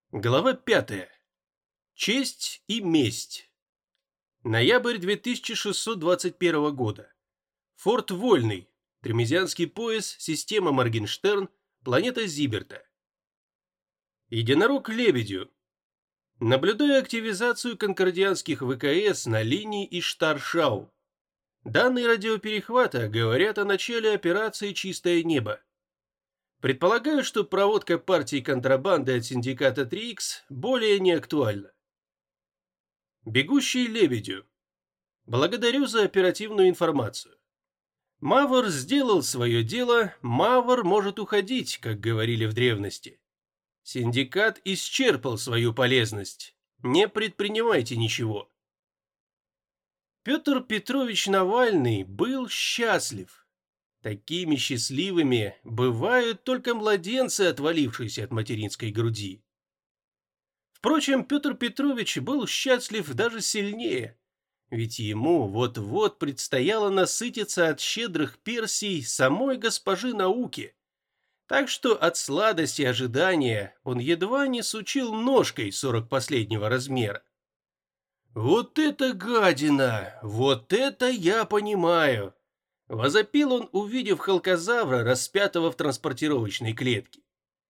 Глава 5. Честь и месть. Ноябрь 2621 года. Форт Вольный. Тремезианский пояс, система Моргенштерн, планета Зиберта. Единорог Лебедю. Наблюдаю активизацию конкордианских ВКС на линии Иштар-Шау. Данные радиоперехвата говорят о начале операции «Чистое небо». Предполагаю, что проводка партии контрабанды от синдиката 3Х более не актуальна. Бегущий Лебедю. Благодарю за оперативную информацию. Мавр сделал свое дело, Мавр может уходить, как говорили в древности. Синдикат исчерпал свою полезность. Не предпринимайте ничего. Петр Петрович Навальный был счастлив. Такими счастливыми бывают только младенцы, отвалившиеся от материнской груди. Впрочем, Петр Петрович был счастлив даже сильнее, ведь ему вот-вот предстояло насытиться от щедрых персий самой госпожи науки, так что от сладости ожидания он едва не сучил ножкой 40-последнего размера. «Вот это гадина! Вот это я понимаю!» — возопил он, увидев халкозавра, распятого в транспортировочной клетке.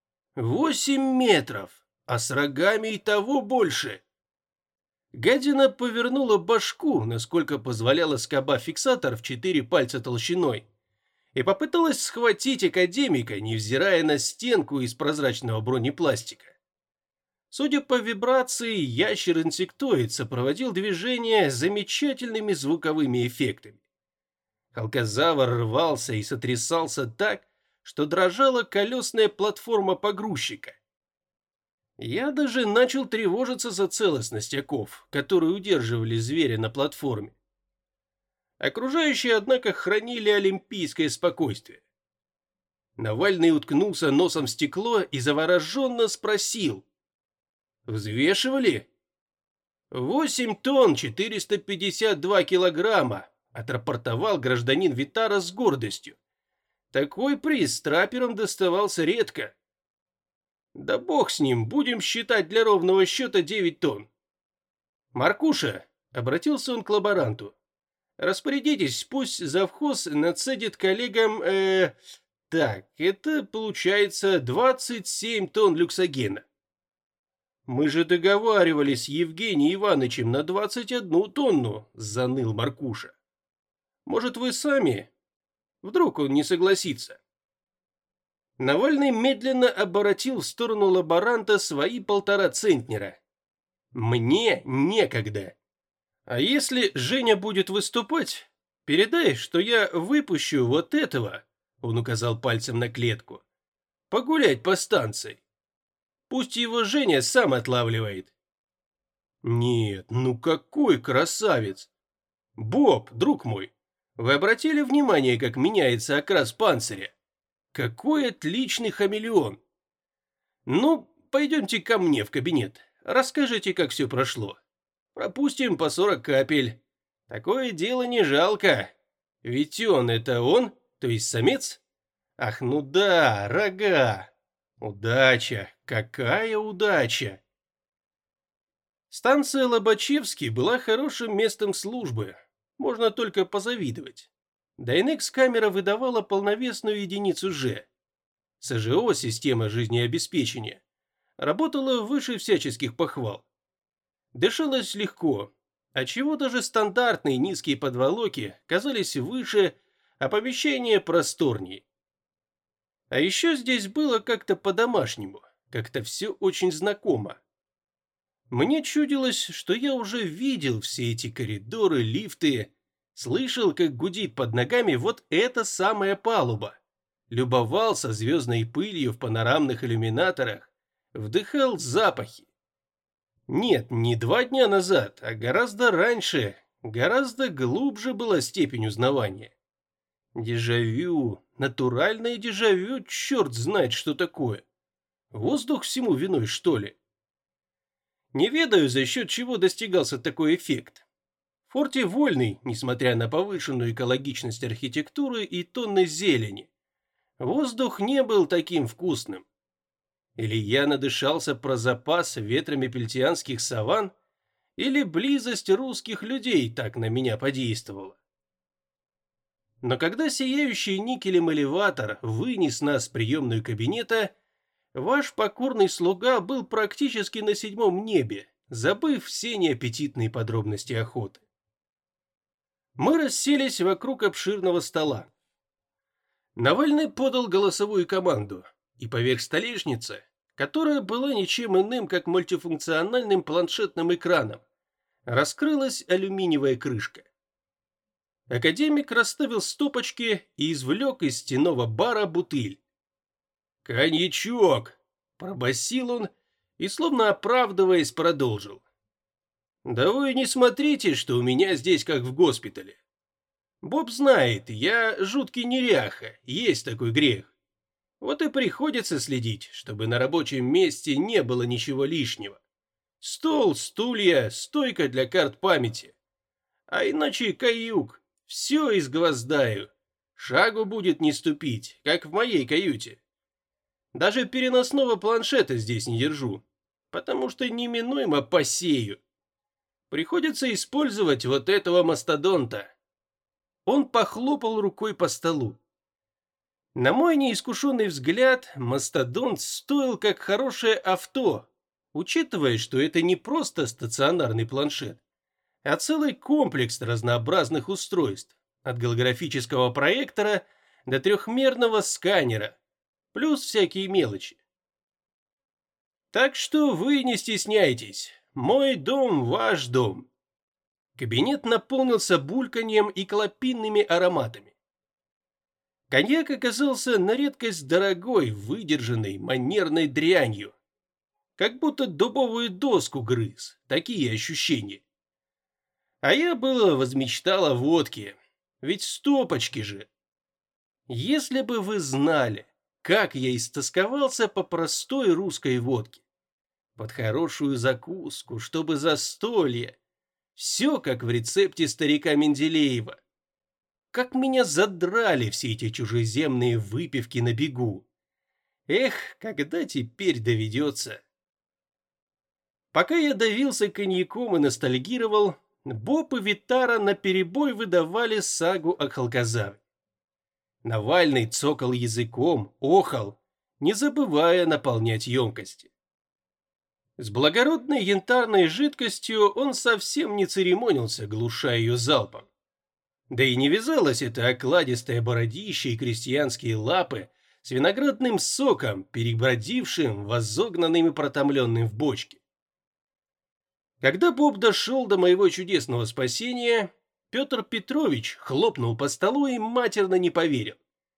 8 метров! А с рогами и того больше. Гадина повернула башку, насколько позволяла скоба-фиксатор в 4 пальца толщиной, и попыталась схватить академика, невзирая на стенку из прозрачного бронепластика. Судя по вибрации, ящер-инсектоид сопроводил движение замечательными звуковыми эффектами. Халкозавр рвался и сотрясался так, что дрожала колесная платформа погрузчика. Я даже начал тревожиться за целостность оков, которые удерживали зверя на платформе. Окружающие, однако, хранили олимпийское спокойствие. Навальный уткнулся носом в стекло и завороженно спросил. «Взвешивали?» 8 тонн 452 килограмма», — отрапортовал гражданин Витара с гордостью. Такой приз трапперам доставался редко. Да бог с ним, будем считать для ровного счета 9 тонн. Маркуша, обратился он к лаборанту, распорядитесь, пусть завхоз нацедит коллегам, так, это получается 27 тонн люксогена. Мы же договаривались с Евгением Ивановичем на 21 тонну, заныл Маркуша. Может, вы сами? Вдруг он не согласится. Навальный медленно оборотил в сторону лаборанта свои 1,5 центнера. «Мне некогда. А если Женя будет выступать, передай, что я выпущу вот этого», — он указал пальцем на клетку, — «погулять по станции. Пусть его Женя сам отлавливает». «Нет, ну какой красавец! Боб, друг мой, вы обратили внимание, как меняется окрас панциря? Какой отличный хамелеон! Ну, пойдемте ко мне в кабинет. Расскажите, как все прошло. Пропустим по 40 капель. Такое дело не жалко. Ведь это он, то есть самец? Ах, ну да, рога. Удача, какая удача! Станция Лобачевский была хорошим местом службы. Можно только позавидовать. Дайнекс-камера выдавала полновесную единицу Ж. СЖО, система жизнеобеспечения, работала выше всяческих похвал. Дышалось легко, отчего даже стандартные низкие подволоки казались выше, а помещение просторнее. А еще здесь было как-то по-домашнему, как-то все очень знакомо. Мне чудилось, что я уже видел все эти коридоры, лифты, слышал, как гудит под ногами вот эта самая палуба, любовался звездной пылью в панорамных иллюминаторах, вдыхал запахи. Нет, не 2 дня назад, а гораздо раньше, гораздо глубже была степень узнавания. Дежавю, натуральное дежавю, черт знает, что такое. Воздух всему виной, что ли? Не ведаю, за счет чего достигался такой эффект. В форте Вольный, несмотря на повышенную экологичность архитектуры и тонны зелени, воздух не был таким вкусным. Или я надышался про запас ветрами пельтианских саван, или близость русских людей так на меня подействовала. Но когда сияющий никелем элеватор вынес нас с приемную кабинета, ваш покорный слуга был практически на 7-м небе, забыв все неаппетитные подробности охоты. Мы расселись вокруг обширного стола. Навальный подал голосовую команду, и поверх столешницы, которая была ничем иным, как мультифункциональным планшетным экраном, раскрылась алюминиевая крышка. Академик расставил стопочки и извлек из стенного бара бутыль. «Коньячок!» – пробасил он и, словно оправдываясь, продолжил. «Да вы не смотрите, что у меня здесь как в госпитале. Боб знает, я жуткий неряха, есть такой грех. Вот и приходится следить, чтобы на рабочем месте не было ничего лишнего. Стол, стулья, стойка для карт памяти. А иначе каюк, все изгвоздаю. Шагу будет не ступить, как в моей каюте. Даже переносного планшета здесь не держу, потому что неминуемо посею. Приходится использовать вот этого мастодонта». Он похлопал рукой по столу. На мой неискушенный взгляд, мастодонт стоил как хорошее авто, учитывая, что это не просто стационарный планшет, а целый комплекс разнообразных устройств, от голографического проектора до трехмерного сканера, плюс всякие мелочи. Так что вы не стесняйтесь, мой дом – ваш дом. Кабинет наполнился бульканьем и клопинными ароматами. Коньяк оказался на редкость дорогой, выдержанной, манерной дрянью. Как будто дубовую доску грыз, такие ощущения. А я было возмечтал о водке, ведь стопочки же. Если бы вы знали, как я истосковался по простой русской водке. Под хорошую закуску, чтобы застолье. Все как в рецепте старика Менделеева. Как меня задрали все эти чужеземные выпивки на бегу. Эх, когда теперь доведется. Пока я давился коньяком и ностальгировал, Боб и Витара наперебой выдавали сагу о Халказаве. Навальный цокал языком, охал, не забывая наполнять емкости. С благородной янтарной жидкостью он совсем не церемонился, глушая ее залпом. Да и не вязалось это окладистое бородище и крестьянские лапы с виноградным соком, перебродившим, возогнанным и протомленным в бочке. Когда Боб дошел до моего чудесного спасения, Петр Петрович хлопнул по столу и матерно не поверил.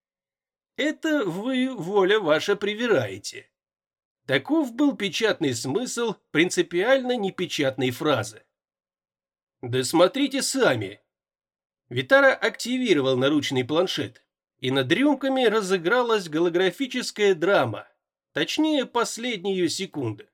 «Это вы, воля ваша, привираете». Таков был печатный смысл принципиально непечатной фразы. «Да смотрите сами». Витара активировал наручный планшет, и над рюмками разыгралась голографическая драма, точнее, последние секунды.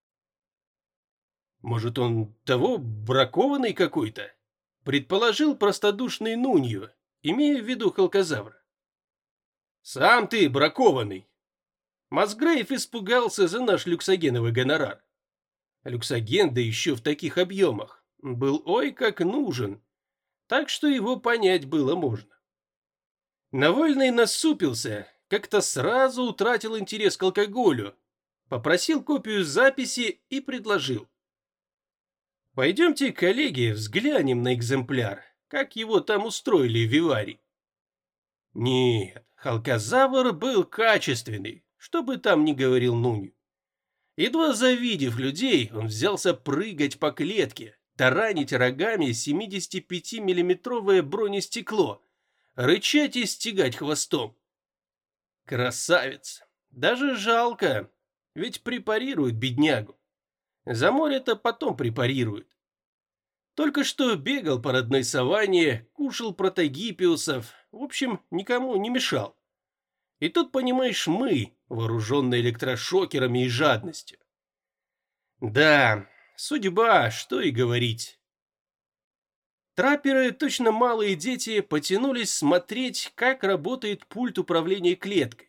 «Может, он того, бракованный какой-то?» предположил простодушный Нунью, имея в виду халказавра. «Сам ты бракованный!» Мазгрейв испугался за наш люксогеновый гонорар. Люксоген, да еще в таких объемах, был ой как нужен, так что его понять было можно. Навальный насупился, как-то сразу утратил интерес к алкоголю, попросил копию записи и предложил. «Пойдемте, коллеги, взглянем на экземпляр, как его там устроили в Виваре». Нет, халказавр был качественный, что бы там ни говорил Нунью. Едва завидев людей, он взялся прыгать по клетке, таранить рогами 75-миллиметровое бронестекло, рычать и стегать хвостом. Красавец! Даже жалко, ведь препарируют беднягу. За море-то потом препарируют. Только что бегал по родной саванне, кушал протогиппиусов, в общем, никому не мешал. И тут, понимаешь, мы, вооруженные электрошокерами и жадностью. Да, судьба, что и говорить. Трапперы, точно малые дети, потянулись смотреть, как работает пульт управления клеткой,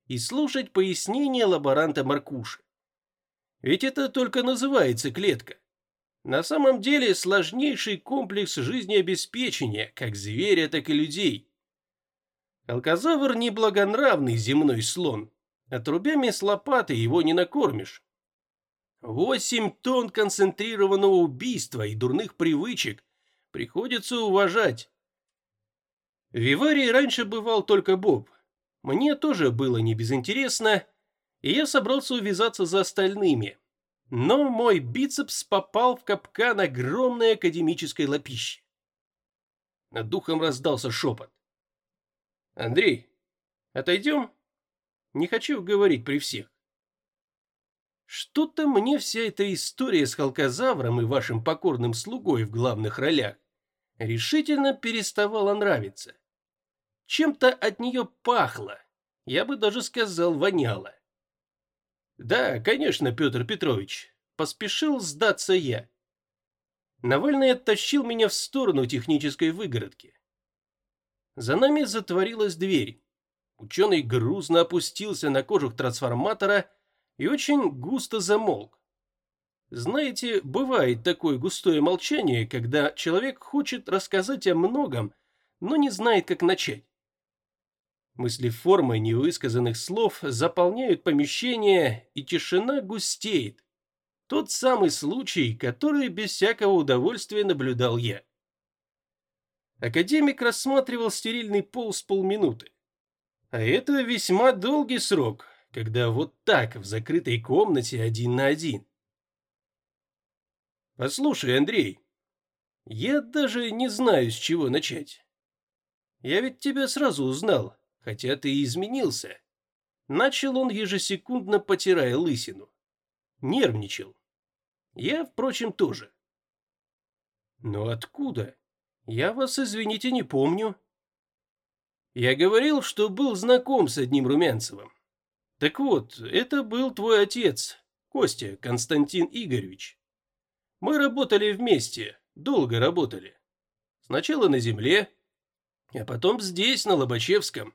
и слушать пояснения лаборанта Маркуши. Ведь это только называется клетка. На самом деле сложнейший комплекс жизнеобеспечения, как зверя, так и людей. Алкозавр не благонравный земной слон, а трубями с лопатой его не накормишь. 8 тонн концентрированного убийства и дурных привычек приходится уважать. В Виварии раньше бывал только Боб. Мне тоже было не безинтересно, и я собрался увязаться за остальными. Но мой бицепс попал в капкан огромной академической лапищи. Над духом раздался шепот. «Андрей, отойдем? Не хочу говорить при всех». Что-то мне вся эта история с халкозавром и вашим покорным слугой в главных ролях решительно переставала нравиться. Чем-то от нее пахло, я бы даже сказал, воняло. Да, конечно, Петр Петрович, поспешил сдаться я. Навальный оттащил меня в сторону технической выгородки. За нами затворилась дверь. Ученый грузно опустился на кожух трансформатора и очень густо замолк. Знаете, бывает такое густое молчание, когда человек хочет рассказать о многом, но не знает, как начать. Мыслеформы невысказанных слов заполняют помещение, и тишина густеет. Тот самый случай, который без всякого удовольствия наблюдал я. Академик рассматривал стерильный пол с полминуты. А это весьма долгий срок, когда вот так в закрытой комнате один на один. Послушай, Андрей, я даже не знаю, с чего начать. Я ведь тебя сразу узнал, хотя ты и изменился. Начал он, ежесекундно потирая лысину. Нервничал. Я, впрочем, тоже. Но откуда? Я вас, извините, не помню. Я говорил, что был знаком с одним Румянцевым. Так вот, это был твой отец, Костя Константин Игоревич. Мы работали вместе, долго работали. Сначала на земле, а потом здесь, на Лобачевском.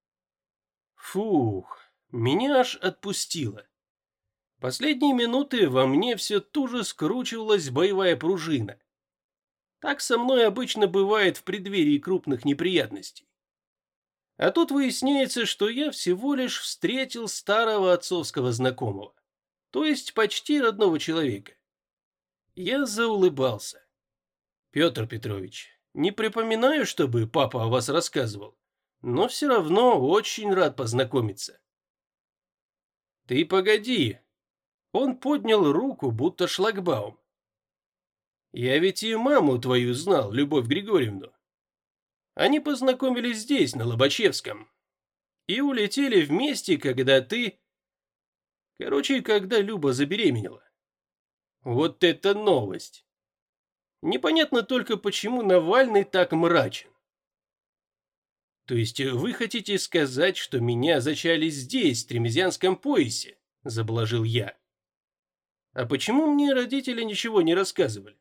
Фух, меня аж отпустило. Последние минуты во мне все туже скручивалась боевая пружина. Так со мной обычно бывает в преддверии крупных неприятностей. А тут выясняется, что я всего лишь встретил старого отцовского знакомого, то есть почти родного человека. Я заулыбался. Петр Петрович, не припоминаю, чтобы папа о вас рассказывал, но все равно очень рад познакомиться. Ты погоди. Он поднял руку, будто шлагбаум. Я ведь и маму твою знал, Любовь Григорьевну. Они познакомились здесь, на Лобачевском. И улетели вместе, когда ты... Короче, когда Люба забеременела. Вот это новость. Непонятно только, почему Навальный так мрачен. То есть вы хотите сказать, что меня зачали здесь, в Тремезианском поясе? Заблажил я. А почему мне родители ничего не рассказывали?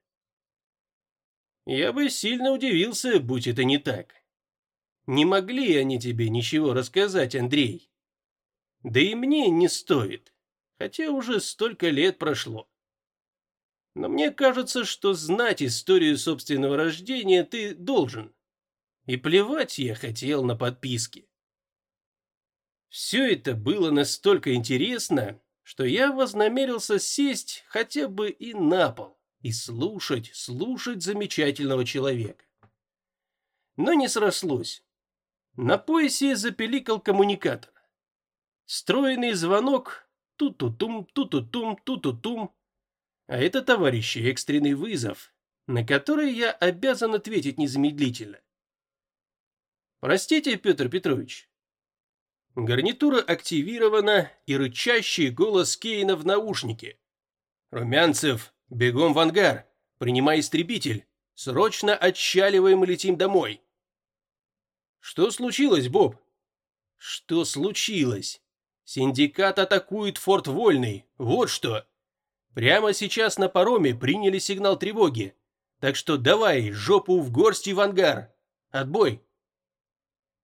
Я бы сильно удивился, будь это не так. Не могли они тебе ничего рассказать, Андрей. Да и мне не стоит, хотя уже столько лет прошло. Но мне кажется, что знать историю собственного рождения ты должен. И плевать я хотел на подписки. Все это было настолько интересно, что я вознамерился сесть хотя бы и на пол и слушать замечательного человека. Но не срослось. На поясе запеликал коммуникатор. Стройный звонок, ту-ту-тум, ту-ту-тум, ту-ту-тум. А это, товарищи, экстренный вызов, на который я обязан ответить незамедлительно. Простите, Петр Петрович. Гарнитура активирована, и рычащий голос Кейна в наушнике. Румянцев, бегом в ангар, принимай истребитель, срочно отчаливаем и летим домой. Что случилось, Боб? Что случилось? Синдикат атакует Форт Вольный, вот что. Прямо сейчас на пароме приняли сигнал тревоги, так что давай жопу в горсть и в ангар. Отбой.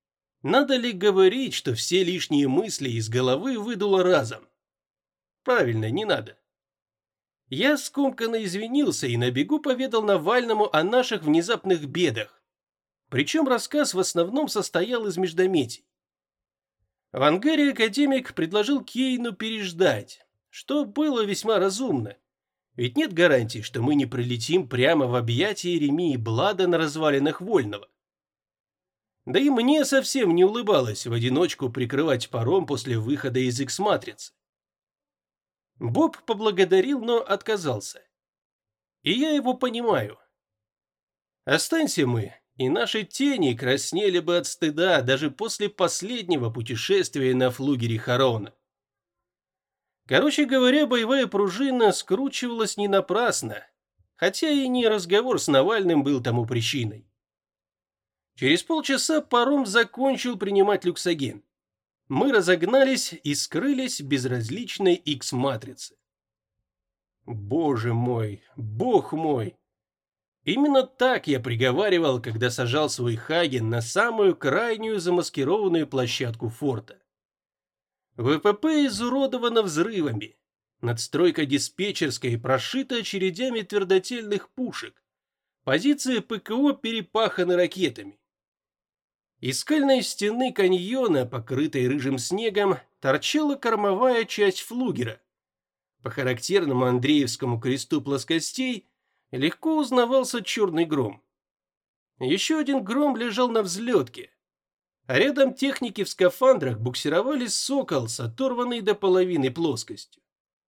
Надо ли говорить, что все лишние мысли из головы выдуло разом? Правильно, не надо. Я скомканно извинился и на бегу поведал Навальному о наших внезапных бедах. Причем рассказ в основном состоял из междометий. В ангаре академик предложил Кейну переждать, что было весьма разумно. Ведь нет гарантии, что мы не прилетим прямо в объятия Еремии Блада на развалинах Вольного. Да и мне совсем не улыбалось в одиночку прикрывать паром после выхода из X-матрицы. Боб поблагодарил, но отказался. И я его понимаю. Останься мы, и наши тени краснели бы от стыда даже после последнего путешествия на флугере Харона. Короче говоря, боевая пружина скручивалась не напрасно, хотя и не разговор с Навальным был тому причиной. Через полчаса паром закончил принимать люксоген. Мы разогнались и скрылись в безразличной X-матрице. Боже мой, бог мой! Именно так я приговаривал, когда сажал свой Хаген на самую крайнюю замаскированную площадку форта. ВПП изуродовано взрывами. Надстройка диспетчерской прошита очередями твердотельных пушек. Позиции ПКО перепаханы ракетами. Из скальной стены каньона, покрытой рыжим снегом, торчала кормовая часть флугера. По характерному Андреевскому кресту плоскостей легко узнавался черный гром. Еще один гром лежал на взлетке, а рядом техники в скафандрах буксировали «Сокол» с оторванной до половины плоскостью.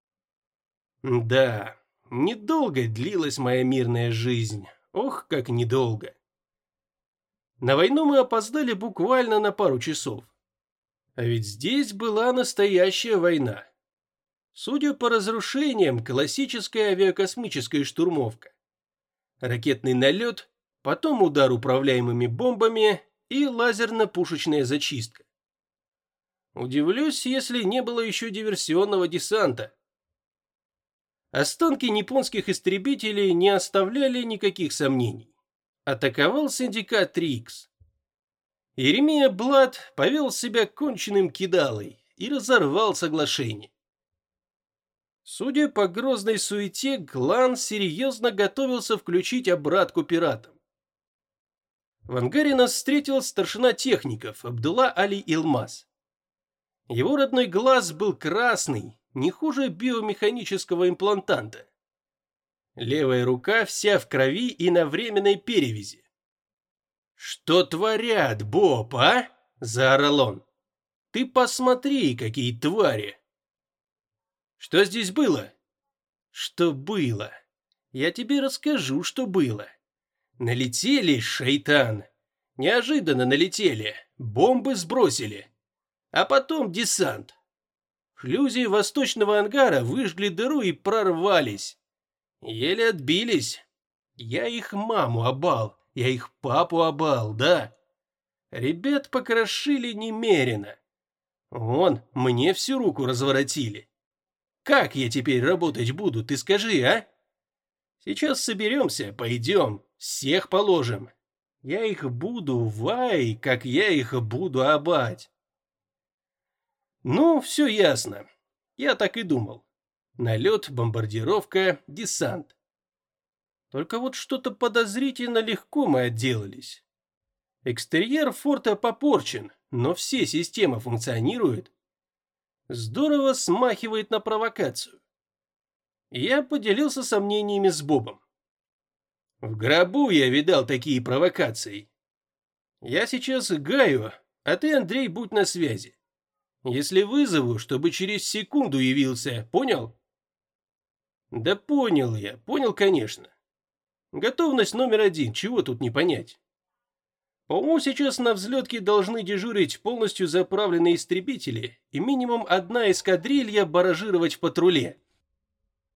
Да, недолго длилась моя мирная жизнь, ох, как недолго. На войну мы опоздали буквально на пару часов. А ведь здесь была настоящая война. Судя по разрушениям, классическая авиакосмическая штурмовка. Ракетный налет, потом удар управляемыми бомбами и лазерно-пушечная зачистка. Удивлюсь, если не было еще диверсионного десанта. Останки японских истребителей не оставляли никаких сомнений. Атаковал синдикат 3Х. Еремия Блад повел себя конченным кидалой и разорвал соглашение. Судя по грозной суете, клан серьезно готовился включить обратку пиратам. В ангаре нас встретил старшина техников Абдулла Али Илмаз. Его родной глаз был красный, не хуже биомеханического имплантанта. Левая рука вся в крови и на временной перевязи. «Что творят, Боб, а?» – заорал он. «Ты посмотри, какие твари!» «Что здесь было?» «Что было? Я тебе расскажу, что было. Налетели, шайтан. Неожиданно налетели, бомбы сбросили. А потом десант. Шлюзи восточного ангара выжгли дыру и прорвались. Еле отбились. Я их маму обал, я их папу обал, да. Ребят покрошили немерено. Вон, мне всю руку разворотили. Как я теперь работать буду, ты скажи, а? Сейчас соберемся, пойдем, всех положим. Я их буду, вай, как я их буду обать. Ну, все ясно. Я так и думал. Налет, бомбардировка, десант. Только вот что-то подозрительно легко мы отделались. Экстерьер форта попорчен, но все системы функционируют. Здорово смахивает на провокацию. Я поделился сомнениями с Бобом. В гробу я видал такие провокации. Я сейчас Гаю, а ты, Андрей, будь на связи. Если вызову, чтобы через секунду явился, понял? Да понял я, понял, конечно. Готовность номер 1, чего тут не понять. По-моему, сейчас на взлетке должны дежурить полностью заправленные истребители и минимум одна эскадрилья баражировать в патруле.